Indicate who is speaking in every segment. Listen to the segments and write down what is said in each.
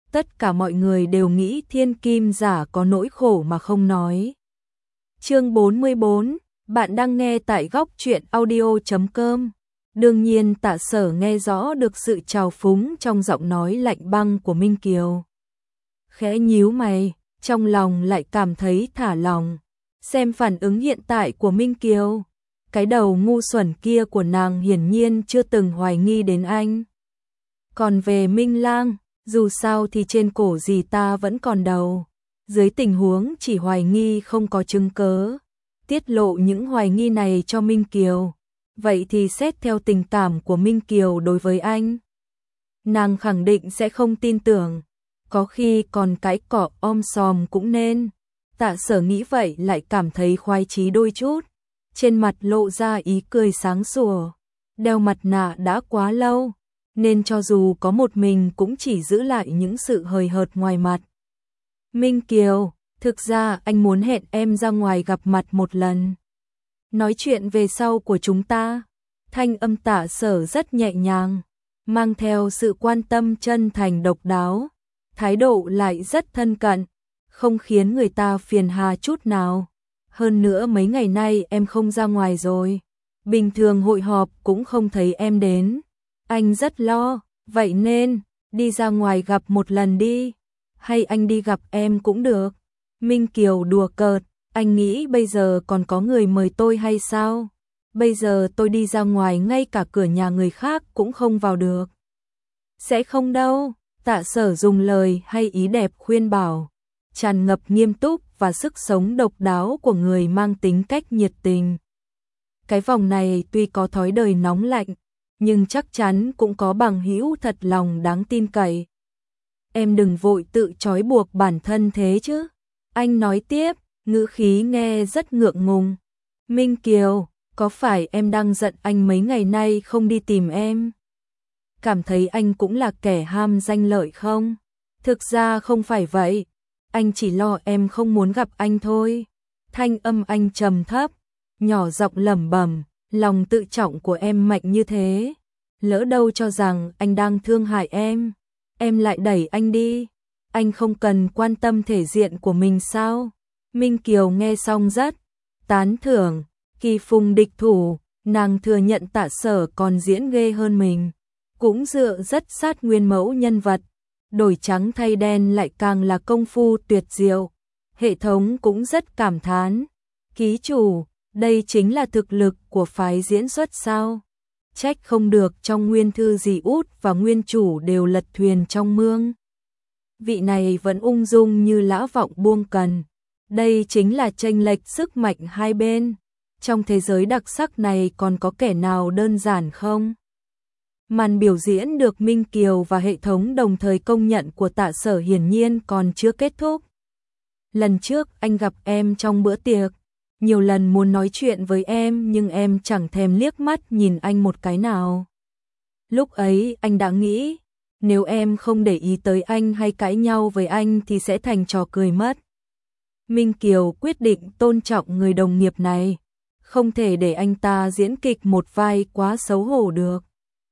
Speaker 1: Tất cả mọi người đều nghĩ Thiên Kim giả có nỗi khổ mà không nói. Chương 44, bạn đang nghe tại góc truyện audio.com. Đương nhiên Tạ Sở nghe rõ được sự trào phúng trong giọng nói lạnh băng của Minh Kiều. Khẽ nhíu mày, trong lòng lại cảm thấy thả lòng. Xem phản ứng hiện tại của Minh Kiều, cái đầu ngu xuẩn kia của nàng hiển nhiên chưa từng hoài nghi đến anh. Còn về Minh Lang, dù sao thì trên cổ gì ta vẫn còn đầu. Dưới tình huống chỉ hoài nghi không có chứng cớ, tiết lộ những hoài nghi này cho Minh Kiều, vậy thì xét theo tình cảm của Minh Kiều đối với anh, nàng khẳng định sẽ không tin tưởng, có khi còn cái cỏ om sòm cũng nên. Tạ Sở nghĩ vậy lại cảm thấy khoái chí đôi chút, trên mặt lộ ra ý cười sáng sủa. Đeo mặt nạ đã quá lâu, nên cho dù có một mình cũng chỉ giữ lại những sự hời hợt ngoài mặt. Minh Kiều, thực ra anh muốn hẹn em ra ngoài gặp mặt một lần. Nói chuyện về sau của chúng ta. Thanh âm Tạ Sở rất nhẹ nhàng, mang theo sự quan tâm chân thành độc đáo. Thái độ lại rất thân cận, không khiến người ta phiền hà chút nào. Hơn nữa mấy ngày nay em không ra ngoài rồi. Bình thường hội họp cũng không thấy em đến. Anh rất lo, vậy nên, đi ra ngoài gặp một lần đi. Hay anh đi gặp em cũng được. Minh Kiều đùa cợt, anh nghĩ bây giờ còn có người mời tôi hay sao? Bây giờ tôi đi ra ngoài ngay cả cửa nhà người khác cũng không vào được. Sẽ không đâu, Tạ Sở dùng lời hay ý đẹp khuyên bảo, tràn ngập nghiêm túc và sức sống độc đáo của người mang tính cách nhiệt tình. Cái vòng này tuy có thói đời nóng lạnh, nhưng chắc chắn cũng có bằng hữu thật lòng đáng tin cậy. Em đừng vội tự trói buộc bản thân thế chứ. Anh nói tiếp, ngữ khí nghe rất ngượng ngùng. Minh Kiều, có phải em đang giận anh mấy ngày nay không đi tìm em? Cảm thấy anh cũng là kẻ ham danh lợi không? Thực ra không phải vậy, anh chỉ lo em không muốn gặp anh thôi. Thanh âm anh trầm thấp, nhỏ giọng lẩm bẩm, lòng tự trọng của em mạnh như thế, lỡ đâu cho rằng anh đang thương hại em lại đẩy anh đi. Anh không cần quan tâm thể diện của mình sao? Minh Kiều nghe xong rất tán thưởng, kỳ phùng địch thủ, nàng thừa nhận Tạ Sở còn diễn ghê hơn mình, cũng dựa rất sát nguyên mẫu nhân vật, đổi trắng thay đen lại càng là công phu tuyệt diệu. Hệ thống cũng rất cảm thán, ký chủ, đây chính là thực lực của phái diễn xuất sao? Trách không được trong nguyên thư Dì Út và nguyên chủ đều lật thuyền trong mương. Vị này vẫn ung dung như lã vọng buông cần. Đây chính là chênh lệch sức mạnh hai bên. Trong thế giới đặc sắc này còn có kẻ nào đơn giản không? Màn biểu diễn được Minh Kiều và hệ thống đồng thời công nhận của Tạ Sở hiển nhiên còn chưa kết thúc. Lần trước anh gặp em trong bữa tiệc, nhiều lần muốn nói chuyện với em nhưng em chẳng thèm liếc mắt nhìn anh một cái nào. Lúc ấy anh đã nghĩ, nếu em không để ý tới anh hay cãi nhau với anh thì sẽ thành trò cười mất. Minh Kiều quyết định tôn trọng người đồng nghiệp này, không thể để anh ta diễn kịch một vai quá xấu hổ được.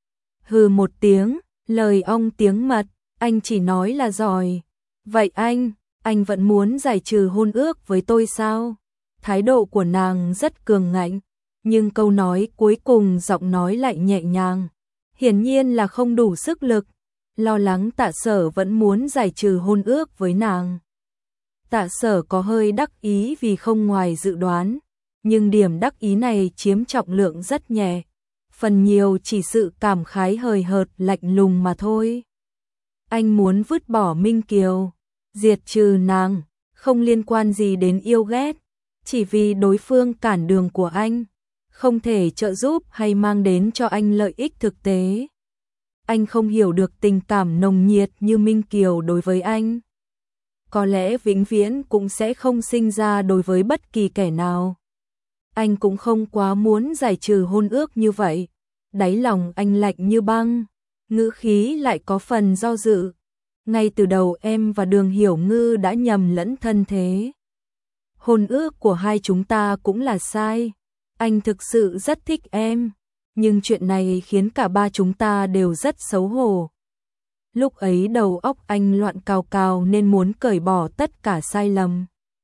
Speaker 1: Hừ một tiếng, lời ong tiếng mật, anh chỉ nói là giỏi. Vậy anh vẫn muốn giải trừ hôn ước với tôi sao? Thái độ của nàng rất cường ngạnh, nhưng câu nói cuối cùng giọng nói lại nhẹ nhàng, hiển nhiên là không đủ sức lực, lo lắng Tạ Sở vẫn muốn giải trừ hôn ước với nàng. Tạ Sở có hơi đắc ý vì không ngoài dự đoán, nhưng điểm đắc ý này chiếm trọng lượng rất nhẹ, phần nhiều chỉ sự cảm khái hời hợt lạnh lùng mà thôi. Anh muốn vứt bỏ Minh Kiều, diệt trừ nàng, không liên quan gì đến yêu ghét, chỉ vì đối phương cản đường của anh, không thể trợ giúp hay mang đến cho anh lợi ích thực tế. Anh không hiểu được tình cảm nồng nhiệt như Minh Kiều đối với anh. Có lẽ vĩnh viễn cũng sẽ không sinh ra đối với bất kỳ kẻ nào. Anh cũng không quá muốn giải trừ hôn ước như vậy. Đáy lòng anh lạnh như băng, ngữ khí lại có phần do dự. Ngay từ đầu em và Đường Hiểu Ngư đã nhầm lẫn thân thế. Hôn ước của hai chúng ta cũng là sai. Anh thực sự rất thích em, nhưng chuyện này khiến cả ba chúng ta đều rất xấu hổ. Lúc ấy đầu óc anh loạn cào cào nên muốn cởi bỏ tất cả sai lầm.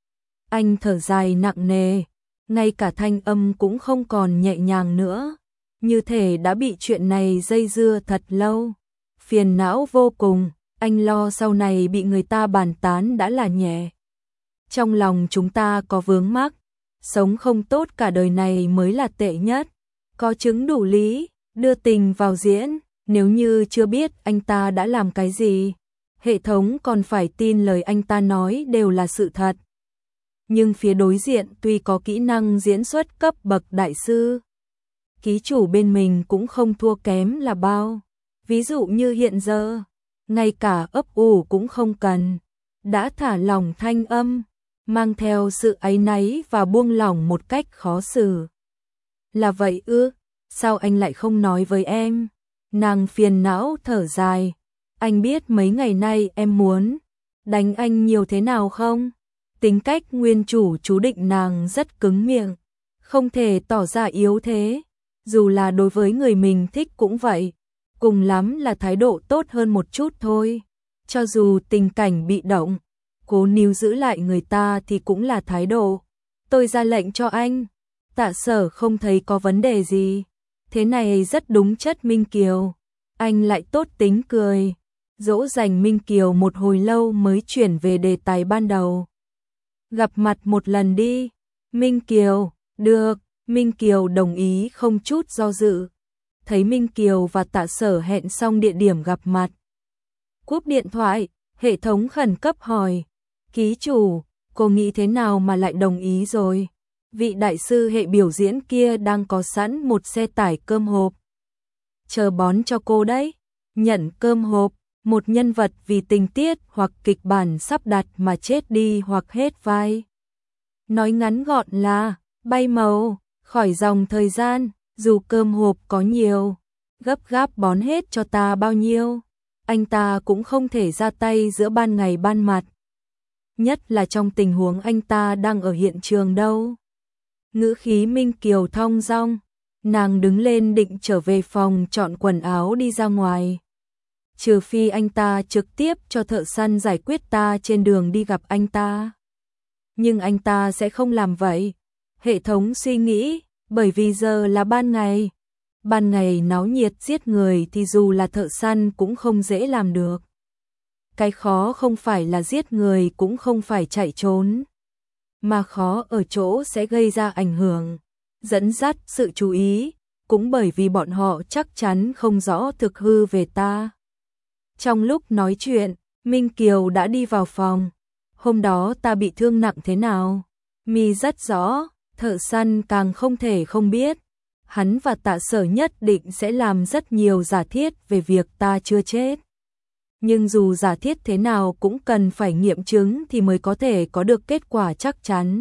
Speaker 1: Anh thở dài nặng nề, ngay cả thanh âm cũng không còn nhẹ nhàng nữa, như thể đã bị chuyện này dây dưa thật lâu. Phiền não vô cùng, anh lo sau này bị người ta bàn tán đã là nhẹ. Trong lòng chúng ta có vướng mắc, sống không tốt cả đời này mới là tệ nhất. Có chứng đủ lý, đưa tình vào diễn, nếu như chưa biết anh ta đã làm cái gì, hệ thống còn phải tin lời anh ta nói đều là sự thật. Nhưng phía đối diện tuy có kỹ năng diễn xuất cấp bậc đại sư, ký chủ bên mình cũng không thua kém là bao. Ví dụ như hiện giờ, ngay cả ấp ủ cũng không cần, đã thả lỏng thanh âm, mang theo sự áy náy và buông lỏng một cách khó xử. Là vậy ư, sao anh lại không nói với em? Nàng phiền não thở dài, anh biết mấy ngày nay em muốn đánh anh nhiều thế nào không? Tính cách nguyên chủ chú định nàng rất cứng miệng, không thể tỏ ra yếu thế, dù là đối với người mình thích cũng vậy, cùng lắm là thái độ tốt hơn một chút thôi. Cho dù tình cảnh bị động, cố níu giữ lại người ta thì cũng là thái độ. Tôi ra lệnh cho anh. Tạ Sở không thấy có vấn đề gì. Thế này rất đúng chất Minh Kiều. Anh lại tốt tính cười, dỗ dành Minh Kiều một hồi lâu mới chuyển về đề tài ban đầu. Gặp mặt một lần đi. Minh Kiều, được. Minh Kiều đồng ý không chút do dự. Thấy Minh Kiều và Tạ Sở hẹn xong địa điểm gặp mặt. Cúp điện thoại, hệ thống khẩn cấp hỏi. Ký chủ, cô nghĩ thế nào mà lại đồng ý rồi? Vị đại sư hệ biểu diễn kia đang có sẵn một xe tải cơm hộp. Chờ bón cho cô đấy. Nhận cơm hộp, một nhân vật vì tình tiết hoặc kịch bản sắp đặt mà chết đi hoặc hết vai. Nói ngắn gọn là, bay màu, khỏi dòng thời gian, dù cơm hộp có nhiều, gấp gáp bón hết cho ta bao nhiêu, anh ta cũng không thể ra tay giữa ban ngày ban mặt. Nhất là trong tình huống anh ta đang ở hiện trường đâu. Ngữ khí Minh Kiều thong dong, nàng đứng lên định trở về phòng chọn quần áo đi ra ngoài. Trừ phi anh ta trực tiếp cho thợ săn giải quyết ta trên đường đi gặp anh ta. Nhưng anh ta sẽ không làm vậy. Hệ thống suy nghĩ, bởi vì giờ là ban ngày. Ban ngày náo nhiệt giết người thì dù là thợ săn cũng không dễ làm được. Cái khó không phải là giết người cũng không phải chạy trốn, mà khó ở chỗ sẽ gây ra ảnh hưởng, dẫn dắt sự chú ý, cũng bởi vì bọn họ chắc chắn không rõ thực hư về ta. Trong lúc nói chuyện, Minh Kiều đã đi vào phòng. Hôm đó ta bị thương nặng thế nào? Mi rất rõ, thợ săn càng không thể không biết. Hắn và Tạ Sở nhất định sẽ làm rất nhiều giả thiết về việc ta chưa chết. Nhưng dù giả thiết thế nào cũng cần phải nghiệm chứng thì mới có thể có được kết quả chắc chắn.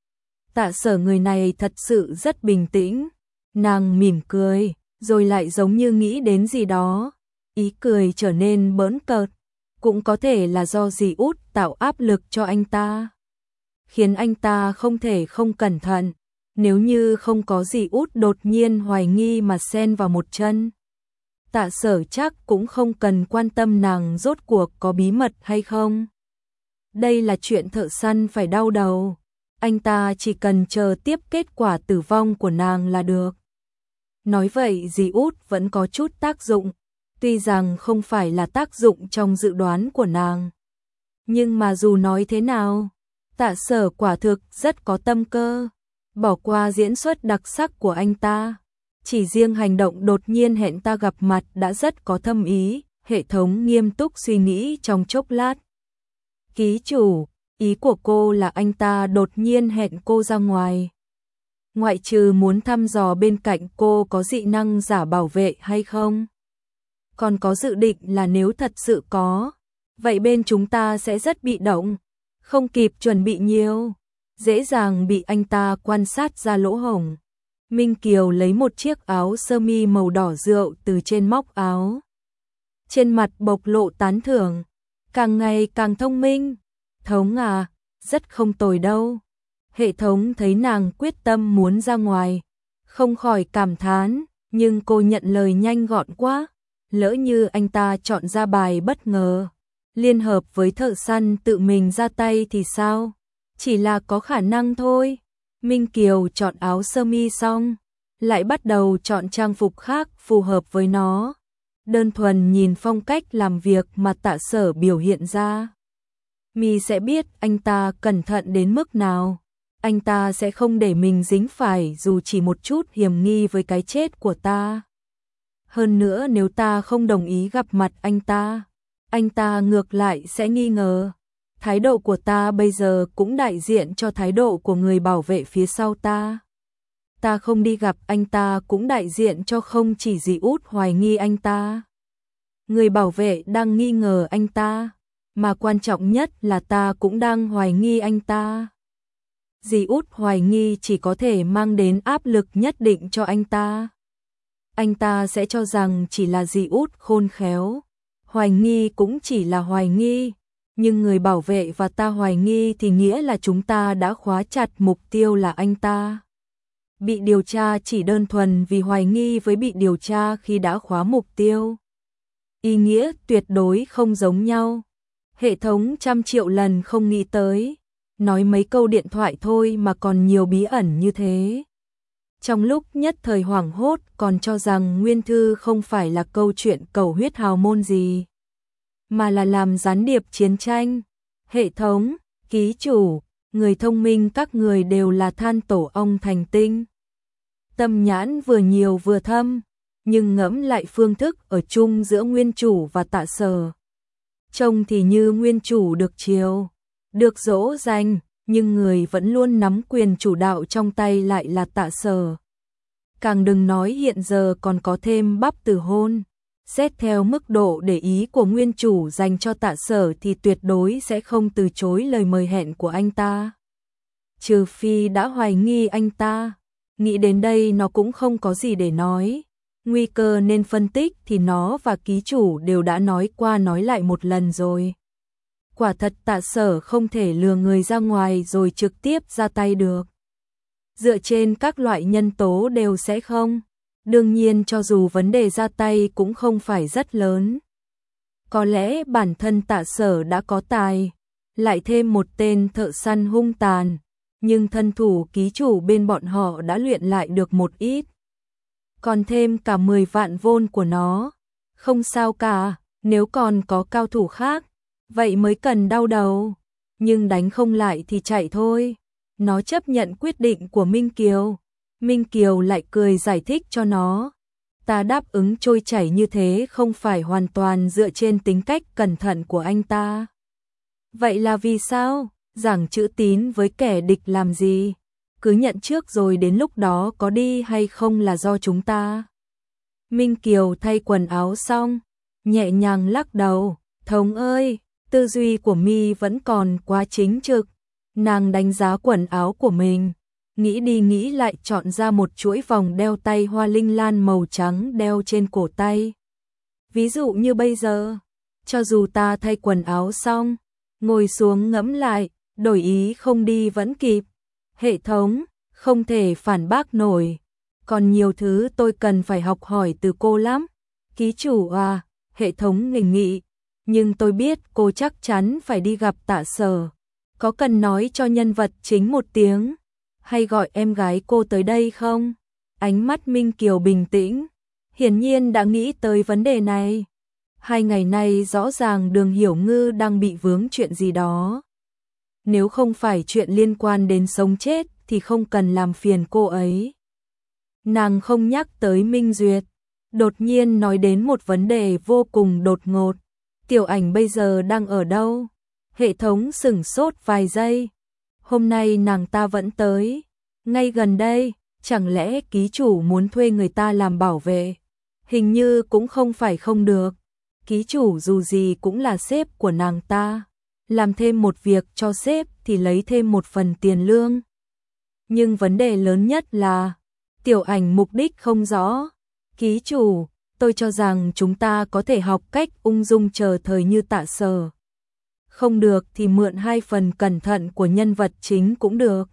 Speaker 1: Tạ Sở người này thật sự rất bình tĩnh. Nàng mỉm cười, rồi lại giống như nghĩ đến gì đó. Ý cười trở nên bỡn cợt. Cũng có thể là do dì út tạo áp lực cho anh ta, khiến anh ta không thể không cẩn thận. Nếu như không có dì út đột nhiên hoài nghi mà xen vào một chân, Tạ Sở chắc cũng không cần quan tâm nàng rốt cuộc có bí mật hay không. Đây là chuyện thợ săn phải đau đầu. Anh ta chỉ cần chờ tiếp kết quả tử vong của nàng là được. Nói vậy dì út vẫn có chút tác dụng. Tuy rằng không phải là tác dụng trong dự đoán của nàng. Nhưng mà dù nói thế nào, Tạ Sở quả thực rất có tâm cơ. Bỏ qua diễn xuất đặc sắc của anh ta, chỉ riêng hành động đột nhiên hẹn ta gặp mặt đã rất có thâm ý. Hệ thống nghiêm túc suy nghĩ trong chốc lát. Ký chủ, ý của cô là anh ta đột nhiên hẹn cô ra ngoài. Ngoại trừ muốn thăm dò bên cạnh cô có dị năng giả bảo vệ hay không. Còn có dự định là nếu thật sự có, vậy bên chúng ta sẽ rất bị động, không kịp chuẩn bị nhiều, dễ dàng bị anh ta quan sát ra lỗ hổng. Minh Kiều lấy một chiếc áo sơ mi màu đỏ rượu từ trên móc áo. Trên mặt bộc lộ tán thưởng, càng ngày càng thông minh. Thống à, rất không tồi đâu. Hệ thống thấy nàng quyết tâm muốn ra ngoài, không khỏi cảm thán, nhưng cô nhận lời nhanh gọn quá. lỡ như anh ta chọn ra bài bất ngờ, liên hợp với thợ săn tự mình ra tay thì sao? Chỉ là có khả năng thôi. Minh Kiều chọn áo sơ mi xong, lại bắt đầu chọn trang phục khác phù hợp với nó. Đơn thuần nhìn phong cách làm việc mà Tạ Sở biểu hiện ra, mi sẽ biết anh ta cẩn thận đến mức nào. Anh ta sẽ không để mình dính phải dù chỉ một chút hiểm nghi với cái chết của ta. Hơn nữa nếu ta không đồng ý gặp mặt anh ta ngược lại sẽ nghi ngờ. Thái độ của ta bây giờ cũng đại diện cho thái độ của người bảo vệ phía sau ta. Ta không đi gặp anh ta cũng đại diện cho không chỉ dì út hoài nghi anh ta. Người bảo vệ đang nghi ngờ anh ta, mà quan trọng nhất là ta cũng đang hoài nghi anh ta. Dì út hoài nghi chỉ có thể mang đến áp lực nhất định cho anh ta. Anh ta sẽ cho rằng chỉ là dì út khôn khéo. Hoài nghi cũng chỉ là hoài nghi, nhưng người bảo vệ và ta hoài nghi thì nghĩa là chúng ta đã khóa chặt mục tiêu là anh ta. Bị điều tra chỉ đơn thuần vì hoài nghi với bị điều tra khi đã khóa mục tiêu. Ý nghĩa tuyệt đối không giống nhau. Hệ thống trăm triệu lần không nghĩ tới, nói mấy câu điện thoại thôi mà còn nhiều bí ẩn như thế. Trong lúc nhất thời hoảng hốt còn cho rằng Nguyên Thư không phải là câu chuyện cầu huyết hào môn gì, mà là làm gián điệp chiến tranh. Hệ thống, ký chủ, người thông minh các người đều là than tổ ong thành tinh. Tâm nhãn vừa nhiều vừa thâm, nhưng ngẫm lại phương thức ở chung giữa nguyên chủ và Tạ Sở. Trông thì như nguyên chủ được chiều, được dỗ dành, nhưng người vẫn luôn nắm quyền chủ đạo trong tay lại là Tạ Sở. Càng đừng nói hiện giờ còn có thêm Bắp Tử Hôn. Xét theo mức độ để ý của nguyên chủ dành cho Tạ Sở thì tuyệt đối sẽ không từ chối lời mời hẹn của anh ta. Trừ phi đã hoài nghi anh ta. Nghĩ đến đây nó cũng không có gì để nói. Nguy cơ nên phân tích thì nó và ký chủ đều đã nói qua nói lại một lần rồi. Quả thật Tạ Sở không thể lừa người ra ngoài rồi trực tiếp ra tay được. Dựa trên các loại nhân tố đều sẽ không. Đương nhiên cho dù vấn đề ra tay cũng không phải rất lớn. Có lẽ bản thân Tạ Sở đã có tài, lại thêm một tên thợ săn hung tàn, nhưng thân thủ ký chủ bên bọn họ đã luyện lại được một ít. Còn thêm cả 10 vạn vôn của nó, không sao cả, nếu còn có cao thủ khác, vậy mới cần đau đầu, nhưng đánh không lại thì chạy thôi. Nó chấp nhận quyết định của Minh Kiều. Minh Kiều lại cười giải thích cho nó. Ta đáp ứng trôi chảy như thế không phải hoàn toàn dựa trên tính cách cẩn thận của anh ta. Vậy là vì sao? Giảng chữ tín với kẻ địch làm gì? Cứ nhận trước rồi đến lúc đó có đi hay không là do chúng ta. Minh Kiều thay quần áo xong, nhẹ nhàng lắc đầu. Thống ơi, tư duy của mi vẫn còn quá chính trực. Nàng đánh giá quần áo của mình, nghĩ đi nghĩ lại chọn ra một chuỗi vòng đeo tay hoa linh lan màu trắng đeo trên cổ tay. Ví dụ như bây giờ, cho dù ta thay quần áo xong, ngồi xuống ngẫm lại, đổi ý không đi vẫn kịp. Hệ thống, không thể phản bác nổi. Còn nhiều thứ tôi cần phải học hỏi từ cô lắm. Ký chủ à, hệ thống nghênh nghị. Nhưng tôi biết cô chắc chắn phải đi gặp Tạ Sở. Có cần nói cho nhân vật chính một tiếng, hay gọi em gái cô tới đây không? Ánh mắt Minh Kiều bình tĩnh, hiển nhiên đã nghĩ tới vấn đề này. 2 ngày nay rõ ràng Đường Hiểu Ngư đang bị vướng chuyện gì đó. Nếu không phải chuyện liên quan đến sống chết thì không cần làm phiền cô ấy. Nàng không nhắc tới Minh Duyệt, đột nhiên nói đến một vấn đề vô cùng đột ngột. Tiểu Ảnh bây giờ đang ở đâu? Hệ thống sửng sốt vài giây. Hôm nay nàng ta vẫn tới. Ngay gần đây, chẳng lẽ ký chủ muốn thuê người ta làm bảo vệ? Hình như cũng không phải không được. Ký chủ dù gì cũng là sếp của nàng ta. Làm thêm một việc cho sếp thì lấy thêm một phần tiền lương. Nhưng vấn đề lớn nhất là Tiểu Ảnh mục đích không rõ. Ký chủ, tôi cho rằng chúng ta có thể học cách ung dung chờ thời như Tạ Sở. Không được thì mượn 2 phần cẩn thận của nhân vật chính cũng được.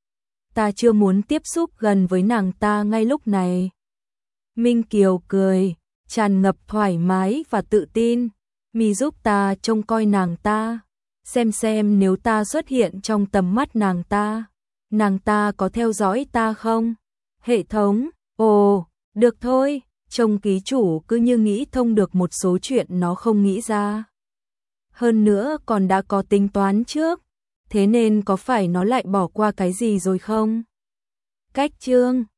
Speaker 1: Ta chưa muốn tiếp xúc gần với nàng ta ngay lúc này. Minh Kiều cười, tràn ngập thoải mái và tự tin. Mi giúp ta trông coi nàng ta, xem nếu ta xuất hiện trong tầm mắt nàng ta có theo dõi ta không? Hệ thống, ồ, được thôi, trông ký chủ cứ như nghĩ thông được một số chuyện nó không nghĩ ra. Hơn nữa còn đã có tính toán trước, thế nên có phải nó lại bỏ qua cái gì rồi không? Cách chương